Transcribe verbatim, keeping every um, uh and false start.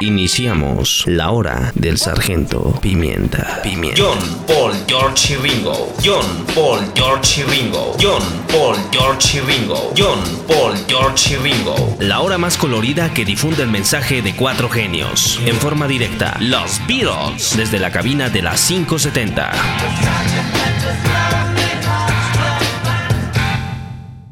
Iniciamos la hora del sargento Pimienta. Pimienta. John, Paul, George y Ringo. John, Paul, George y Ringo. John, Paul, George y Ringo. John, Paul, George y Ringo. La hora más colorida que difunde el mensaje de cuatro genios. En forma directa, los Beatles. Desde la cabina de las quinientos setenta.